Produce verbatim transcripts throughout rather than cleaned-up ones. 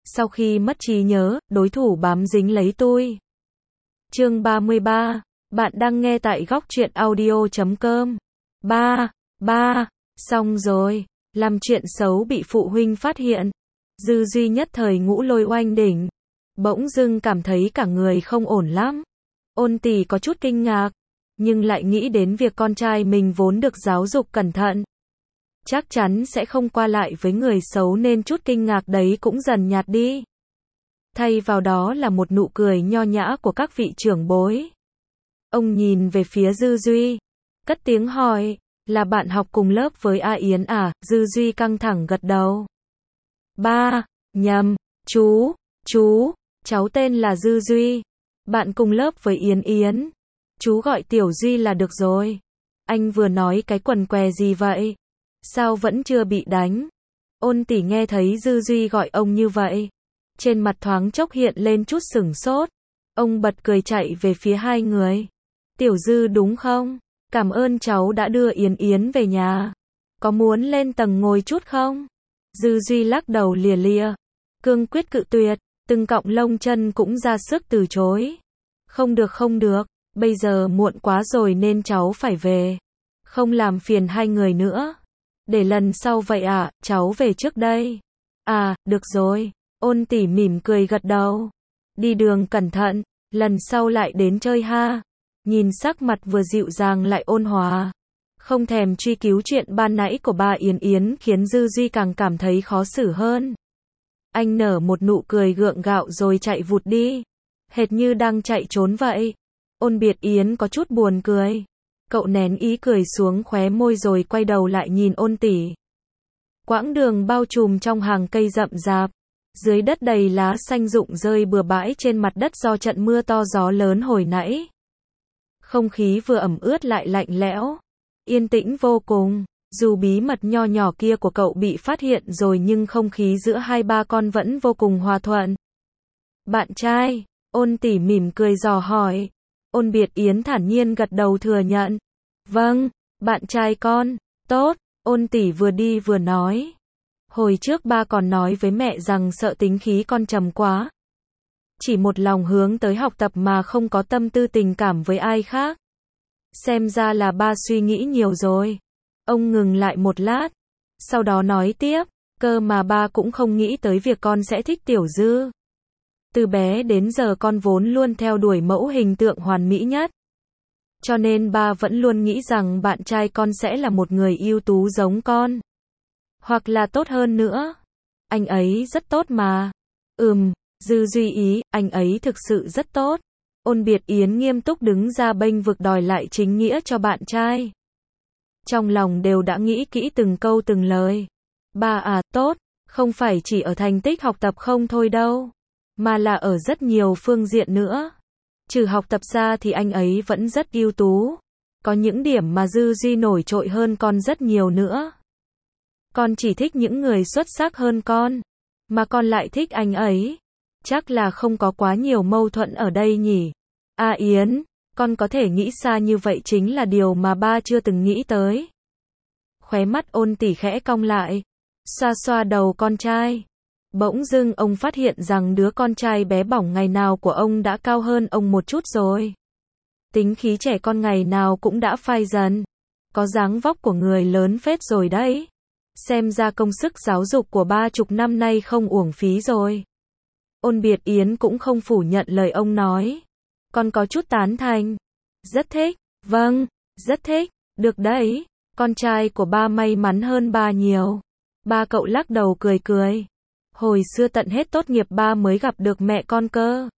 sau khi mất trí nhớ, đối thủ bám dính lấy tôi. Chương ba mươi ba, bạn đang nghe tại góc truyện audio chấm com. ba, ba, xong rồi, làm chuyện xấu bị phụ huynh phát hiện. Dư Duy nhất thời ngũ lôi oanh đỉnh, bỗng dưng cảm thấy cả người không ổn lắm. Ôn Tỷ có chút kinh ngạc, nhưng lại nghĩ đến việc con trai mình vốn được giáo dục cẩn thận, chắc chắn sẽ không qua lại với người xấu nên chút kinh ngạc đấy cũng dần nhạt đi. Thay vào đó là một nụ cười nho nhã của các vị trưởng bối. Ông nhìn về phía Dư Duy, cất tiếng hỏi, là bạn học cùng lớp với A Yến à? Dư Duy căng thẳng gật đầu. Ba, nhầm, chú, chú, cháu tên là Dư Duy, bạn cùng lớp với Yến Yến. Chú gọi Tiểu Duy là được rồi. Anh vừa nói cái quần què gì vậy? Sao vẫn chưa bị đánh? Ôn Tỷ nghe thấy Dư Duy gọi ông như vậy, trên mặt thoáng chốc hiện lên chút sửng sốt. Ông bật cười chạy về phía hai người. Tiểu Dư đúng không? Cảm ơn cháu đã đưa Yến Yến về nhà. Có muốn lên tầng ngồi chút không? Dư Duy lắc đầu lìa lìa, cương quyết cự tuyệt, từng cọng lông chân cũng ra sức từ chối. Không được không được, bây giờ muộn quá rồi nên cháu phải về. Không làm phiền hai người nữa. Để lần sau vậy ạ, cháu về trước đây. À, được rồi. Ôn Tỷ mỉm cười gật đầu. Đi đường cẩn thận, lần sau lại đến chơi ha. Nhìn sắc mặt vừa dịu dàng lại ôn hòa, không thèm truy cứu chuyện ban nãy của ba Yến Yến khiến Dư Duy càng cảm thấy khó xử hơn. Anh nở một nụ cười gượng gạo rồi chạy vụt đi, hệt như đang chạy trốn vậy. Ôn Biệt Yến có chút buồn cười. Cậu nén ý cười xuống khóe môi rồi quay đầu lại nhìn Ôn Tỷ. Quãng đường bao trùm trong hàng cây rậm rạp, dưới đất đầy lá xanh rụng rơi bừa bãi trên mặt đất do trận mưa to gió lớn hồi nãy. Không khí vừa ẩm ướt lại lạnh lẽo, yên tĩnh vô cùng. Dù bí mật nho nhỏ kia của cậu bị phát hiện rồi nhưng không khí giữa hai ba con vẫn vô cùng hòa thuận. Bạn trai? Ôn Tỷ mỉm cười dò hỏi. Ôn Biệt Yến thản nhiên gật đầu thừa nhận. Vâng, bạn trai con. Tốt. Ôn Tỷ vừa đi vừa nói. Hồi trước ba còn nói với mẹ rằng sợ tính khí con trầm quá, chỉ một lòng hướng tới học tập mà không có tâm tư tình cảm với ai khác. Xem ra là ba suy nghĩ nhiều rồi. Ông ngừng lại một lát, sau đó nói tiếp, cơ mà ba cũng không nghĩ tới việc con sẽ thích Tiểu Dư. Từ bé đến giờ con vốn luôn theo đuổi mẫu hình tượng hoàn mỹ nhất, cho nên ba vẫn luôn nghĩ rằng bạn trai con sẽ là một người ưu tú giống con, hoặc là tốt hơn nữa. Anh ấy rất tốt mà. Ừm. Dư Duy ý, anh ấy thực sự rất tốt. Ôn Biệt Yến nghiêm túc đứng ra bênh vực đòi lại chính nghĩa cho bạn trai. Trong lòng đều đã nghĩ kỹ từng câu từng lời. Ba à, tốt, không phải chỉ ở thành tích học tập không thôi đâu, mà là ở rất nhiều phương diện nữa. Trừ học tập ra thì anh ấy vẫn rất ưu tú. Có những điểm mà Dư Duy nổi trội hơn con rất nhiều nữa. Con chỉ thích những người xuất sắc hơn con, mà con lại thích anh ấy. Chắc là không có quá nhiều mâu thuẫn ở đây nhỉ? A Yến, con có thể nghĩ xa như vậy chính là điều mà ba chưa từng nghĩ tới. Khóe mắt Ôn Tỷ khẽ cong lại, xoa xoa đầu con trai. Bỗng dưng ông phát hiện rằng đứa con trai bé bỏng ngày nào của ông đã cao hơn ông một chút rồi. Tính khí trẻ con ngày nào cũng đã phai dần. Có dáng vóc của người lớn phết rồi đấy. Xem ra công sức giáo dục của ba chục năm nay không uổng phí rồi. Ôn Biệt Yến cũng không phủ nhận lời ông nói. Con có chút tán thành. Rất thích. Vâng, rất thích. Được đấy. Con trai của ba may mắn hơn ba nhiều. Ba cậu lắc đầu cười cười. Hồi xưa tận hết tốt nghiệp ba mới gặp được mẹ con cơ.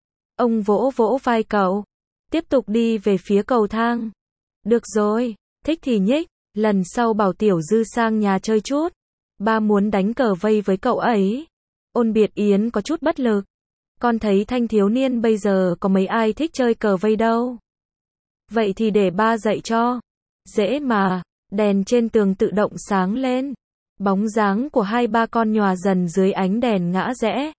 Ông vỗ vỗ vai cậu, tiếp tục đi về phía cầu thang. Được rồi, thích thì nhích, lần sau bảo Tiểu Dư sang nhà chơi chút. Ba muốn đánh cờ vây với cậu ấy. Ôn Biệt Yến có chút bất lực. Con thấy thanh thiếu niên bây giờ có mấy ai thích chơi cờ vây đâu. Vậy thì để ba dạy cho. Dễ mà. Đèn trên tường tự động sáng lên. Bóng dáng của hai ba con nhòa dần dưới ánh đèn ngã rẽ.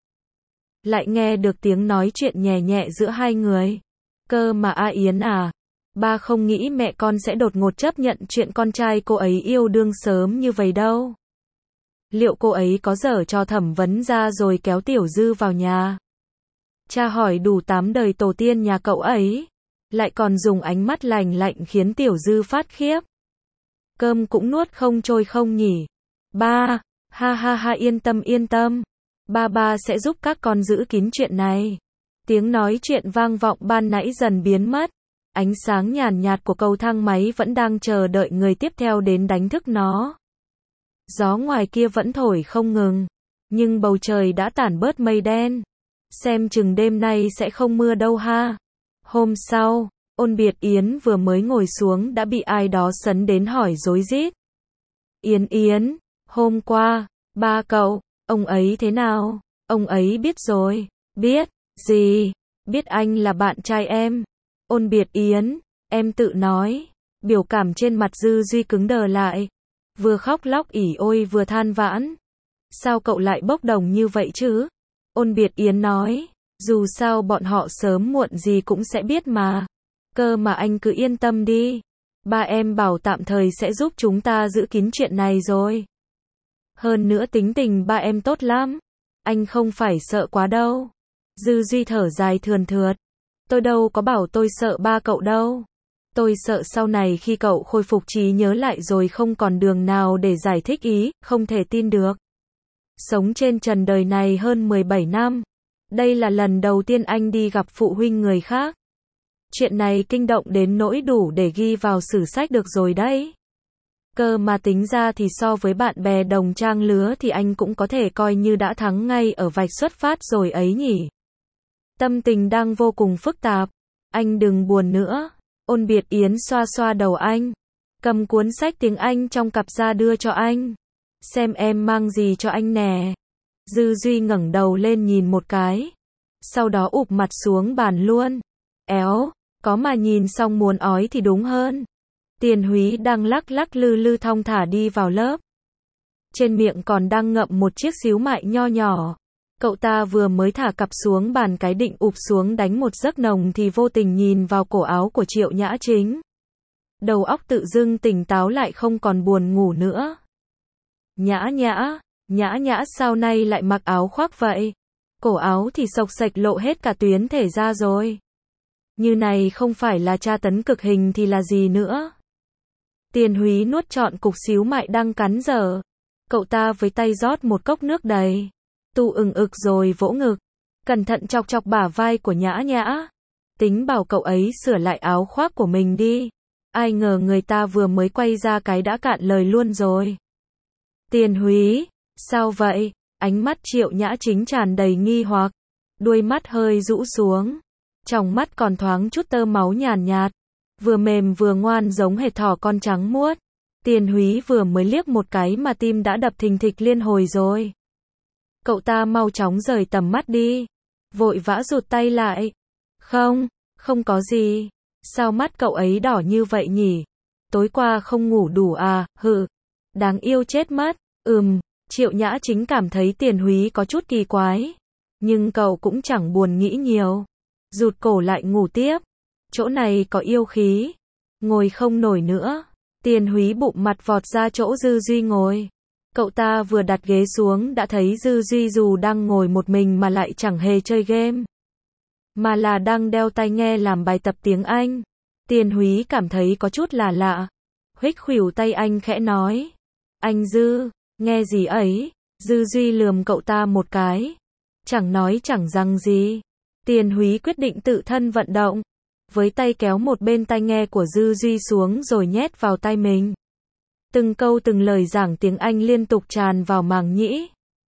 Lại nghe được tiếng nói chuyện nhẹ nhẹ giữa hai người. Cơ mà A Yến à, ba không nghĩ mẹ con sẽ đột ngột chấp nhận chuyện con trai cô ấy yêu đương sớm như vậy đâu. Liệu cô ấy có dở cho thẩm vấn ra rồi kéo Tiểu Dư vào nhà? Cha hỏi đủ tám đời tổ tiên nhà cậu ấy, lại còn dùng ánh mắt lạnh lạnh khiến Tiểu Dư phát khiếp. Cơm cũng nuốt không trôi không nhỉ? Ba, ha ha ha yên tâm yên tâm. Ba ba sẽ giúp các con giữ kín chuyện này. Tiếng nói chuyện vang vọng ban nãy dần biến mất. Ánh sáng nhàn nhạt của cầu thang máy vẫn đang chờ đợi người tiếp theo đến đánh thức nó. Gió ngoài kia vẫn thổi không ngừng, nhưng bầu trời đã tản bớt mây đen. Xem chừng đêm nay sẽ không mưa đâu ha. Hôm sau, Ôn Biệt Yến vừa mới ngồi xuống đã bị ai đó sấn đến hỏi rối rít. Yến Yến, hôm qua, ba cậu, ông ấy thế nào? Ông ấy biết rồi. Biết, gì? Biết anh là bạn trai em. Ôn Biệt Yến, em tự nói. Biểu cảm trên mặt Dư Duy cứng đờ lại. Vừa khóc lóc ỉ ôi vừa than vãn. Sao cậu lại bốc đồng như vậy chứ? Ôn Biệt Yến nói, dù sao bọn họ sớm muộn gì cũng sẽ biết mà. Cơ mà anh cứ yên tâm đi. Ba em bảo tạm thời sẽ giúp chúng ta giữ kín chuyện này rồi. Hơn nữa tính tình ba em tốt lắm. Anh không phải sợ quá đâu. Dư Duy thở dài thườn thượt. Tôi đâu có bảo tôi sợ ba cậu đâu. Tôi sợ sau này khi cậu khôi phục trí nhớ lại rồi không còn đường nào để giải thích ý, không thể tin được. Sống trên trần đời này hơn mười bảy năm. Đây là lần đầu tiên anh đi gặp phụ huynh người khác. Chuyện này kinh động đến nỗi đủ để ghi vào sử sách được rồi đấy. Cơ mà tính ra thì so với bạn bè đồng trang lứa thì anh cũng có thể coi như đã thắng ngay ở vạch xuất phát rồi ấy nhỉ. Tâm tình đang vô cùng phức tạp. Anh đừng buồn nữa. Ôn Biệt Yến xoa xoa đầu anh. Cầm cuốn sách tiếng Anh trong cặp ra đưa cho anh. Xem em mang gì cho anh nè. Dư Duy ngẩng đầu lên nhìn một cái. Sau đó ụp mặt xuống bàn luôn. Éo, có mà nhìn xong muốn ói thì đúng hơn. Tiền Húy đang lắc lắc lư lư thong thả đi vào lớp. Trên miệng còn đang ngậm một chiếc xíu mại nho nhỏ. Cậu ta vừa mới thả cặp xuống bàn cái định ụp xuống đánh một giấc nồng thì vô tình nhìn vào cổ áo của Triệu Nhã Chính. Đầu óc tự dưng tỉnh táo lại không còn buồn ngủ nữa. Nhã Nhã, Nhã Nhã sao nay lại mặc áo khoác vậy? Cổ áo thì xộc xệch lộ hết cả tuyến thể ra rồi. Như này không phải là tra tấn cực hình thì là gì nữa? Tiền Húy nuốt trọn cục xíu mại đang cắn dở. Cậu ta với tay rót một cốc nước đầy. Tu ừng ực rồi vỗ ngực. Cẩn thận chọc chọc bả vai của Nhã Nhã. Tính bảo cậu ấy sửa lại áo khoác của mình đi. Ai ngờ người ta vừa mới quay ra cái đã cạn lời luôn rồi. Tiền Húy, sao vậy? Ánh mắt Triệu Nhã Chính tràn đầy nghi hoặc. Đuôi mắt hơi rũ xuống. Trong mắt còn thoáng chút tơ máu nhàn nhạt. Vừa mềm vừa ngoan giống hệt thỏ con trắng muốt. Tiền Húy vừa mới liếc một cái mà tim đã đập thình thịch liên hồi rồi. Cậu ta mau chóng rời tầm mắt đi. Vội vã rụt tay lại. Không, không có gì. Sao mắt cậu ấy đỏ như vậy nhỉ? Tối qua không ngủ đủ à, hừ. Đáng yêu chết mất. Ừm, Triệu Nhã Chính cảm thấy Tiền Húy có chút kỳ quái. Nhưng cậu cũng chẳng buồn nghĩ nhiều. Rụt cổ lại ngủ tiếp. Chỗ này có yêu khí. Ngồi không nổi nữa. Tiền Húy bụng mặt vọt ra chỗ Dư Duy ngồi. Cậu ta vừa đặt ghế xuống đã thấy Dư Duy dù đang ngồi một mình mà lại chẳng hề chơi game. Mà là đang đeo tai nghe làm bài tập tiếng Anh. Tiền Húy cảm thấy có chút là lạ. Huých khuỷu tay anh khẽ nói. Anh Dư, nghe gì ấy? Dư Duy lườm cậu ta một cái. Chẳng nói chẳng rằng gì. Tiền Húy quyết định tự thân vận động. Với tay kéo một bên tai nghe của Dư Duy xuống rồi nhét vào tai mình. Từng câu từng lời giảng tiếng Anh liên tục tràn vào màng nhĩ.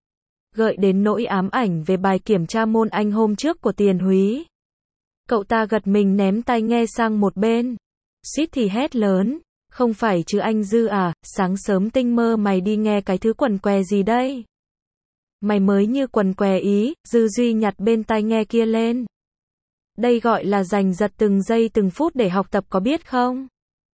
Gợi đến nỗi ám ảnh về bài kiểm tra môn Anh hôm trước của Tiền Húy. Cậu ta gật mình ném tai nghe sang một bên. Suýt thì hét lớn. Không phải chứ anh Dư à, sáng sớm tinh mơ mày đi nghe cái thứ quần què gì đây? Mày mới như quần què ý, Dư Duy nhặt bên tai nghe kia lên. Đây gọi là giành giật từng giây từng phút để học tập có biết không?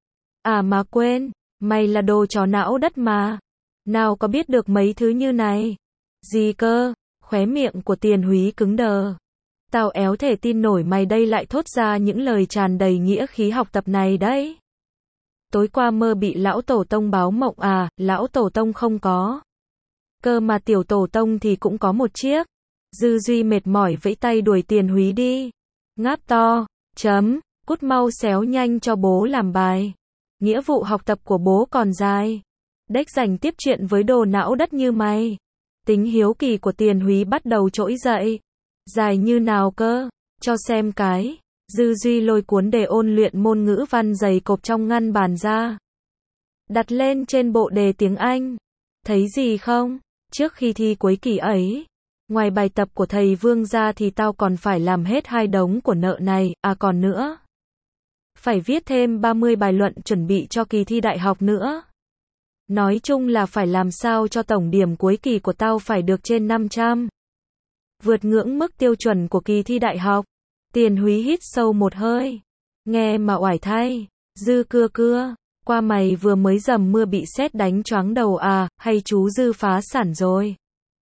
À mà quên, mày là đồ chó não đất mà. Nào có biết được mấy thứ như này? Gì cơ? Khóe miệng của Tiền Húy cứng đờ. Tao éo thể tin nổi mày đây lại thốt ra những lời tràn đầy nghĩa khí học tập này đấy. Tối qua mơ bị lão tổ tông báo mộng à, lão tổ tông không có. Cơ mà tiểu tổ tông thì cũng có một chiếc. Dư Duy mệt mỏi vẫy tay đuổi Tiền Húy đi. Ngáp to, chấm, cút mau xéo nhanh cho bố làm bài. Nghĩa vụ học tập của bố còn dài. Đếch rảnh tiếp chuyện với đồ não đất như mày. Tính hiếu kỳ của Tiền Húy bắt đầu trỗi dậy. Dài như nào cơ? Cho xem cái. Dư Duy lôi cuốn đề ôn luyện môn ngữ văn dày cộp trong ngăn bàn ra. Đặt lên trên bộ đề tiếng Anh. Thấy gì không? Trước khi thi cuối kỳ ấy, ngoài bài tập của thầy Vương ra thì tao còn phải làm hết hai đống của nợ này, à còn nữa. Phải viết thêm ba mươi bài luận chuẩn bị cho kỳ thi đại học nữa. Nói chung là phải làm sao cho tổng điểm cuối kỳ của tao phải được trên năm trăm. Vượt ngưỡng mức tiêu chuẩn của kỳ thi đại học. Tiền Húy hít sâu một hơi. Nghe mà oải thay. Dư cưa cưa. Qua mày vừa mới dầm mưa bị sét đánh choáng đầu à, hay chú Dư phá sản rồi?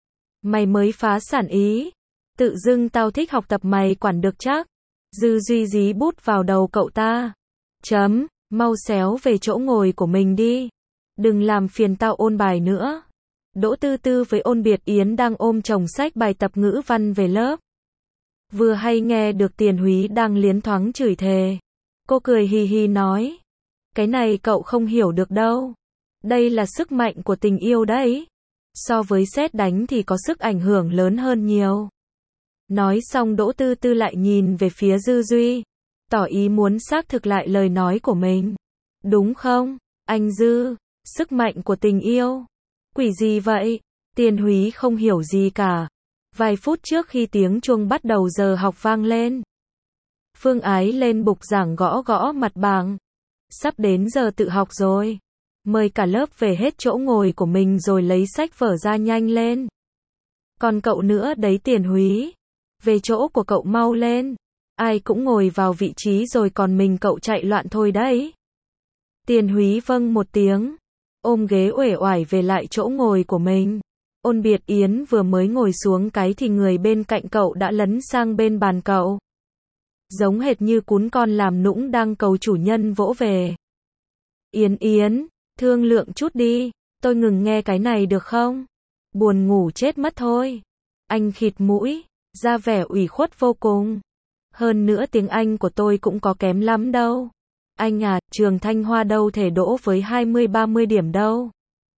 Mày mới phá sản ý. Tự dưng tao thích học tập mày quản được chắc. Dư Duy dí bút vào đầu cậu ta. Chấm, mau xéo về chỗ ngồi của mình đi. Đừng làm phiền tao ôn bài nữa. Đỗ Tư Tư với Ôn Biệt Yến đang ôm chồng sách bài tập ngữ văn về lớp. Vừa hay nghe được Tiền Húy đang liến thoáng chửi thề. Cô cười hì hì nói. Cái này cậu không hiểu được đâu. Đây là sức mạnh của tình yêu đấy. So với sét đánh thì có sức ảnh hưởng lớn hơn nhiều. Nói xong Đỗ Tư Tư lại nhìn về phía Dư Duy. Tỏ ý muốn xác thực lại lời nói của mình. Đúng không, anh Dư? Sức mạnh của tình yêu. Quỷ gì vậy? Tiền Húy không hiểu gì cả. Vài phút trước khi tiếng chuông bắt đầu giờ học vang lên. Phương Ái lên bục giảng gõ gõ mặt bảng. Sắp đến giờ tự học rồi. Mời cả lớp về hết chỗ ngồi của mình rồi lấy sách vở ra nhanh lên. Còn cậu nữa đấy Tiền Húy. Về chỗ của cậu mau lên. Ai cũng ngồi vào vị trí rồi còn mình cậu chạy loạn thôi đấy. Tiền Húy vâng một tiếng. Ôm ghế uể oải về lại chỗ ngồi của mình. Ôn Biệt Yến vừa mới ngồi xuống cái thì người bên cạnh cậu đã lấn sang bên bàn cậu. Giống hệt như cún con làm nũng đang cầu chủ nhân vỗ về. Yến Yến, thương lượng chút đi, tôi ngừng nghe cái này được không? Buồn ngủ chết mất thôi. Anh khịt mũi, ra vẻ ủy khuất vô cùng. Hơn nữa tiếng Anh của tôi cũng có kém lắm đâu. Anh à, trường Thanh Hoa đâu thể đỗ với hai mươi ba mươi điểm đâu.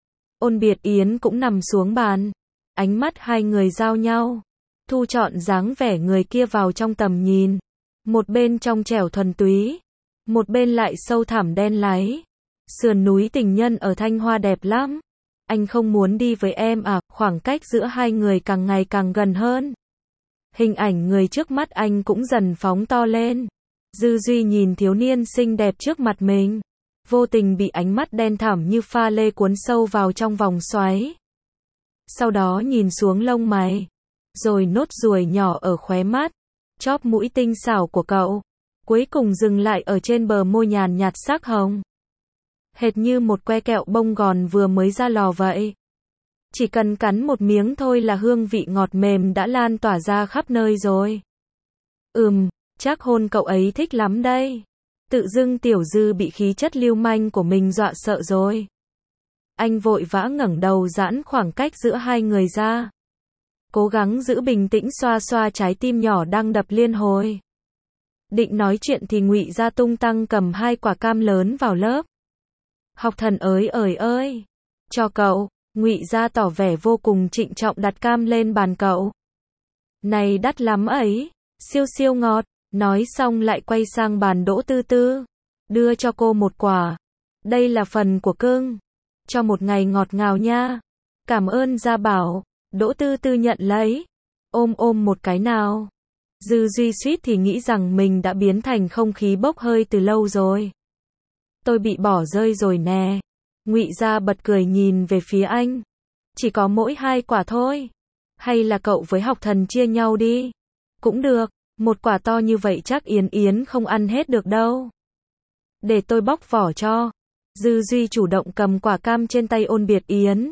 Ôn Biệt Yến cũng nằm xuống bàn. Ánh mắt hai người giao nhau. Thu trọn dáng vẻ người kia vào trong tầm nhìn. Một bên trong trẻo thuần túy. Một bên lại sâu thẳm đen láy. Sườn núi tình nhân ở Thanh Hoa đẹp lắm. Anh không muốn đi với em à, khoảng cách giữa hai người càng ngày càng gần hơn. Hình ảnh người trước mắt anh cũng dần phóng to lên. Dư Duy nhìn thiếu niên xinh đẹp trước mặt mình. Vô tình bị ánh mắt đen thẳm như pha lê cuốn sâu vào trong vòng xoáy. Sau đó nhìn xuống lông mày. Rồi nốt ruồi nhỏ ở khóe mắt. Chóp mũi tinh xảo của cậu. Cuối cùng dừng lại ở trên bờ môi nhàn nhạt sắc hồng. Hệt như một que kẹo bông gòn vừa mới ra lò vậy. Chỉ cần cắn một miếng thôi là hương vị ngọt mềm đã lan tỏa ra khắp nơi rồi. Ừm, chắc hôn cậu ấy thích lắm đây. Tự dưng Tiểu Dư bị khí chất lưu manh của mình dọa sợ rồi. Anh vội vã ngẩng đầu giãn khoảng cách giữa hai người ra. Cố gắng giữ bình tĩnh xoa xoa trái tim nhỏ đang đập liên hồi. Định nói chuyện thì Ngụy Gia tung tăng cầm hai quả cam lớn vào lớp. Học thần ới ời ơi. Cho cậu. Ngụy Gia tỏ vẻ vô cùng trịnh trọng đặt cam lên bàn cậu. Này đắt lắm ấy. Siêu siêu ngọt. Nói xong lại quay sang bàn Đỗ Tư Tư. Đưa cho cô một quả. Đây là phần của cưng. Cho một ngày ngọt ngào nha. Cảm ơn Gia Bảo. Đỗ Tư Tư nhận lấy. Ôm ôm một cái nào. Dư Duy suýt thì nghĩ rằng mình đã biến thành không khí bốc hơi từ lâu rồi. Tôi bị bỏ rơi rồi nè. Ngụy Gia bật cười nhìn về phía anh. Chỉ có mỗi hai quả thôi. Hay là cậu với học thần chia nhau đi. Cũng được. Một quả to như vậy chắc Yến Yến không ăn hết được đâu. Để tôi bóc vỏ cho. Dư Duy chủ động cầm quả cam trên tay Ôn Biệt Yến.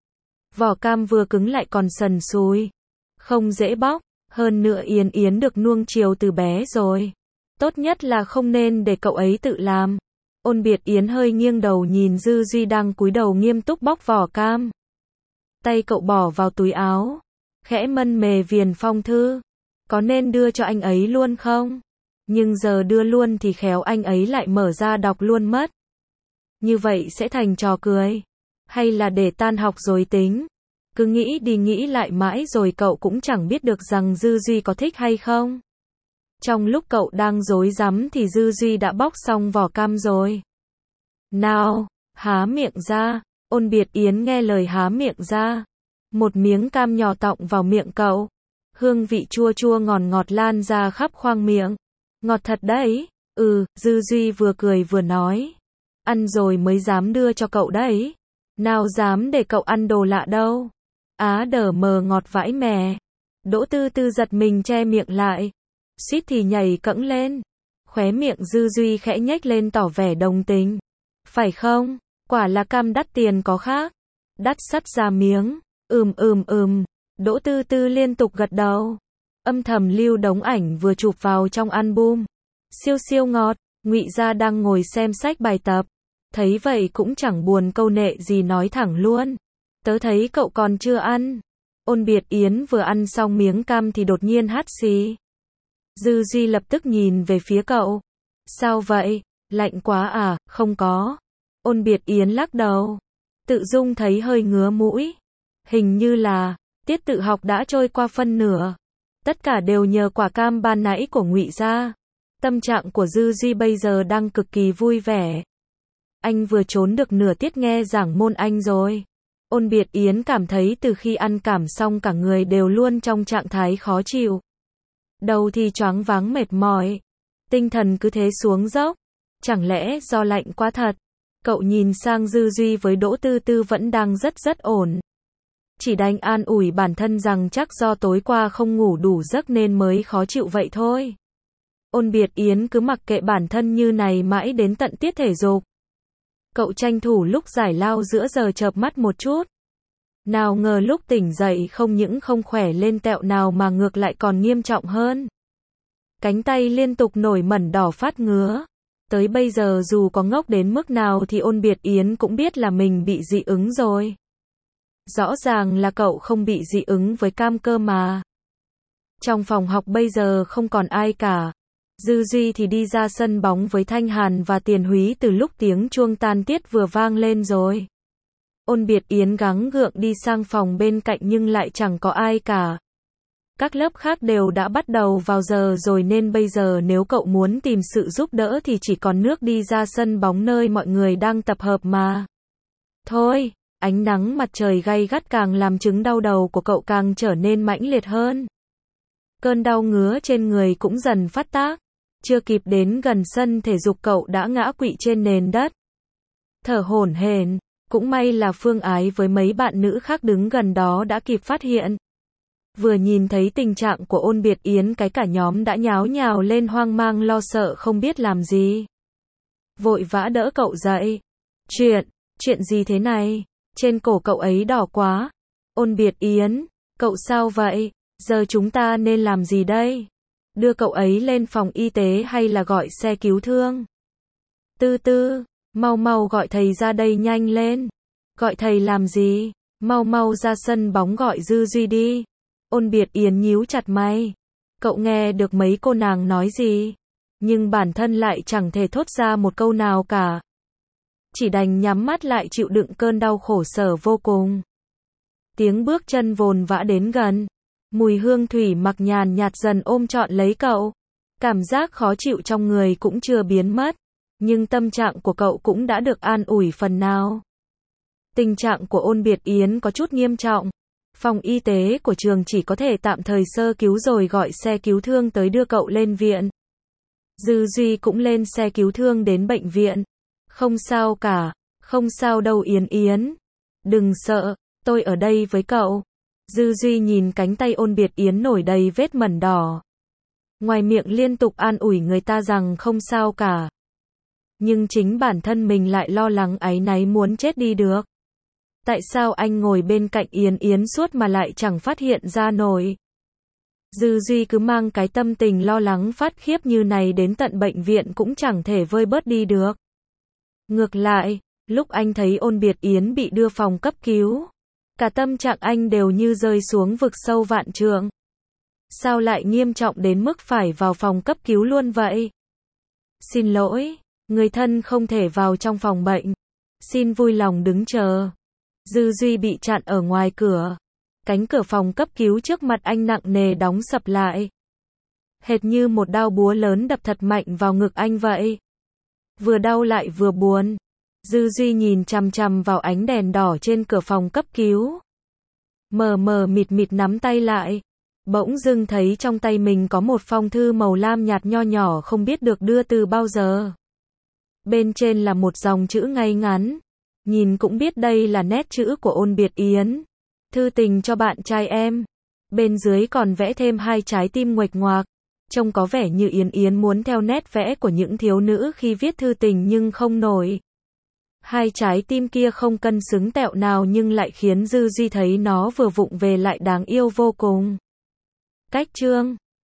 Vỏ cam vừa cứng lại còn sần sùi. Không dễ bóc. Hơn nữa Yến Yến được nuông chiều từ bé rồi. Tốt nhất là không nên để cậu ấy tự làm. Ôn Biệt Yến hơi nghiêng đầu nhìn Dư Duy đang cúi đầu nghiêm túc bóc vỏ cam. Tay cậu bỏ vào túi áo, khẽ mân mề viền phong thư. Có nên đưa cho anh ấy luôn không? Nhưng giờ đưa luôn thì khéo anh ấy lại mở ra đọc luôn mất. Như vậy sẽ thành trò cười. Hay là để tan học rồi tính? Cứ nghĩ đi nghĩ lại mãi rồi cậu cũng chẳng biết được rằng Dư Duy có thích hay không. Trong lúc cậu đang rối rắm thì Dư Duy đã bóc xong vỏ cam rồi. Nào, há miệng ra. Ôn Biệt Yến nghe lời há miệng ra. Một miếng cam nhỏ tọng vào miệng cậu. Hương vị chua chua ngọt ngọt lan ra khắp khoang miệng. Ngọt thật đấy. Ừ, Dư Duy vừa cười vừa nói. Ăn rồi mới dám đưa cho cậu đấy. Nào dám để cậu ăn đồ lạ đâu. Á đờ mờ ngọt vãi mè. Đỗ Tư Tư giật mình che miệng lại. Suýt thì nhảy cẫng lên. Khóe miệng Dư Duy khẽ nhếch lên tỏ vẻ đồng tình. Phải không? Quả là cam đắt tiền có khác. Đắt sắt ra miếng. Ừm ừm ừm. Đỗ Tư Tư liên tục gật đầu. Âm thầm lưu đống ảnh vừa chụp vào trong album. Siêu siêu ngọt. Ngụy Gia đang ngồi xem sách bài tập. Thấy vậy cũng chẳng buồn câu nệ gì nói thẳng luôn. Tớ thấy cậu còn chưa ăn. Ôn Biệt Yến vừa ăn xong miếng cam thì đột nhiên hắt xì. Dư Duy lập tức nhìn về phía cậu. Sao vậy? Lạnh quá à? Không có. Ôn Biệt Yến lắc đầu. Tự dưng thấy hơi ngứa mũi. Hình như là tiết tự học đã trôi qua phân nửa. Tất cả đều nhờ quả cam ban nãy của Ngụy Gia. Tâm trạng của Dư Duy bây giờ đang cực kỳ vui vẻ. Anh vừa trốn được nửa tiết nghe giảng môn Anh rồi. Ôn Biệt Yến cảm thấy từ khi ăn cảm xong cả người đều luôn trong trạng thái khó chịu. Đầu thì choáng váng mệt mỏi. Tinh thần cứ thế xuống dốc. Chẳng lẽ do lạnh quá thật? Cậu nhìn sang Dư Duy với Đỗ Tư Tư vẫn đang rất rất ổn. Chỉ đành an ủi bản thân rằng chắc do tối qua không ngủ đủ giấc nên mới khó chịu vậy thôi. Ôn Biệt Yến cứ mặc kệ bản thân như này mãi đến tận tiết thể dục. Cậu tranh thủ lúc giải lao giữa giờ chợp mắt một chút. Nào ngờ lúc tỉnh dậy không những không khỏe lên tẹo nào mà ngược lại còn nghiêm trọng hơn. Cánh tay liên tục nổi mẩn đỏ phát ngứa. Tới bây giờ dù có ngốc đến mức nào thì Ôn Biệt Yến cũng biết là mình bị dị ứng rồi. Rõ ràng là cậu không bị dị ứng với cam cơ mà. Trong phòng học bây giờ không còn ai cả. Dư Duy thì đi ra sân bóng với Thanh Hàn và Tiền Húy từ lúc tiếng chuông tan tiết vừa vang lên rồi. Ôn Biệt Yến gắng gượng đi sang phòng bên cạnh nhưng lại chẳng có ai cả. Các lớp khác đều đã bắt đầu vào giờ rồi nên bây giờ nếu cậu muốn tìm sự giúp đỡ thì chỉ còn nước đi ra sân bóng nơi mọi người đang tập hợp mà. Thôi, ánh nắng mặt trời gay gắt càng làm chứng đau đầu của cậu càng trở nên mãnh liệt hơn. Cơn đau ngứa trên người cũng dần phát tác. Chưa kịp đến gần sân thể dục cậu đã ngã quỵ trên nền đất. Thở hổn hển, cũng may là Phương Ái với mấy bạn nữ khác đứng gần đó đã kịp phát hiện. Vừa nhìn thấy tình trạng của Ôn Biệt Yến cái cả nhóm đã nháo nhào lên hoang mang lo sợ không biết làm gì. Vội vã đỡ cậu dậy. Chuyện, chuyện gì thế này? Trên cổ cậu ấy đỏ quá. Ôn Biệt Yến, cậu sao vậy? Giờ chúng ta nên làm gì đây? Đưa cậu ấy lên phòng y tế hay là gọi xe cứu thương? Tư Tư, mau mau gọi thầy ra đây nhanh lên. Gọi thầy làm gì? Mau mau ra sân bóng gọi Dư Duy đi. Ôn Biệt Yến nhíu chặt mày. Cậu nghe được mấy cô nàng nói gì? Nhưng bản thân lại chẳng thể thốt ra một câu nào cả. Chỉ đành nhắm mắt lại chịu đựng cơn đau khổ sở vô cùng. Tiếng bước chân vồn vã đến gần. Mùi hương thủy mặc nhàn nhạt dần ôm trọn lấy cậu. Cảm giác khó chịu trong người cũng chưa biến mất. Nhưng tâm trạng của cậu cũng đã được an ủi phần nào. Tình trạng của Ôn Biệt Yến có chút nghiêm trọng. Phòng y tế của trường chỉ có thể tạm thời sơ cứu rồi gọi xe cứu thương tới đưa cậu lên viện. Dư Duy cũng lên xe cứu thương đến bệnh viện. Không sao cả, không sao đâu Yến Yến. Đừng sợ, tôi ở đây với cậu. Dư Duy nhìn cánh tay Ôn Biệt Yến nổi đầy vết mẩn đỏ. Ngoài miệng liên tục an ủi người ta rằng không sao cả. Nhưng chính bản thân mình lại lo lắng áy náy muốn chết đi được. Tại sao anh ngồi bên cạnh Yến Yến suốt mà lại chẳng phát hiện ra nổi? Dư Duy cứ mang cái tâm tình lo lắng phát khiếp như này đến tận bệnh viện cũng chẳng thể vơi bớt đi được. Ngược lại, lúc anh thấy Ôn Biệt Yến bị đưa phòng cấp cứu, Cả tâm trạng anh đều như rơi xuống vực sâu vạn trượng. Sao lại nghiêm trọng đến mức phải vào phòng cấp cứu luôn vậy? Xin lỗi, người thân không thể vào trong phòng bệnh. Xin vui lòng đứng chờ. Dư Duy bị chặn ở ngoài cửa. Cánh cửa phòng cấp cứu trước mặt anh nặng nề đóng sập lại. Hệt như một đao búa lớn đập thật mạnh vào ngực anh vậy. Vừa đau lại vừa buồn. Dư Duy nhìn chằm chằm vào ánh đèn đỏ trên cửa phòng cấp cứu. Mờ mờ mịt mịt nắm tay lại. Bỗng dưng thấy trong tay mình có một phong thư màu lam nhạt nho nhỏ không biết được đưa từ bao giờ. Bên trên là một dòng chữ ngay ngắn. Nhìn cũng biết đây là nét chữ của Ôn Biệt Yến. Thư tình cho bạn trai em. Bên dưới còn vẽ thêm hai trái tim nguệch ngoạc. Trông có vẻ như Yến Yến muốn theo nét vẽ của những thiếu nữ khi viết thư tình nhưng không nổi. Hai trái tim kia không cân xứng tẹo nào nhưng lại khiến Dư Duy thấy nó vừa vụng về lại đáng yêu vô cùng. Cách chương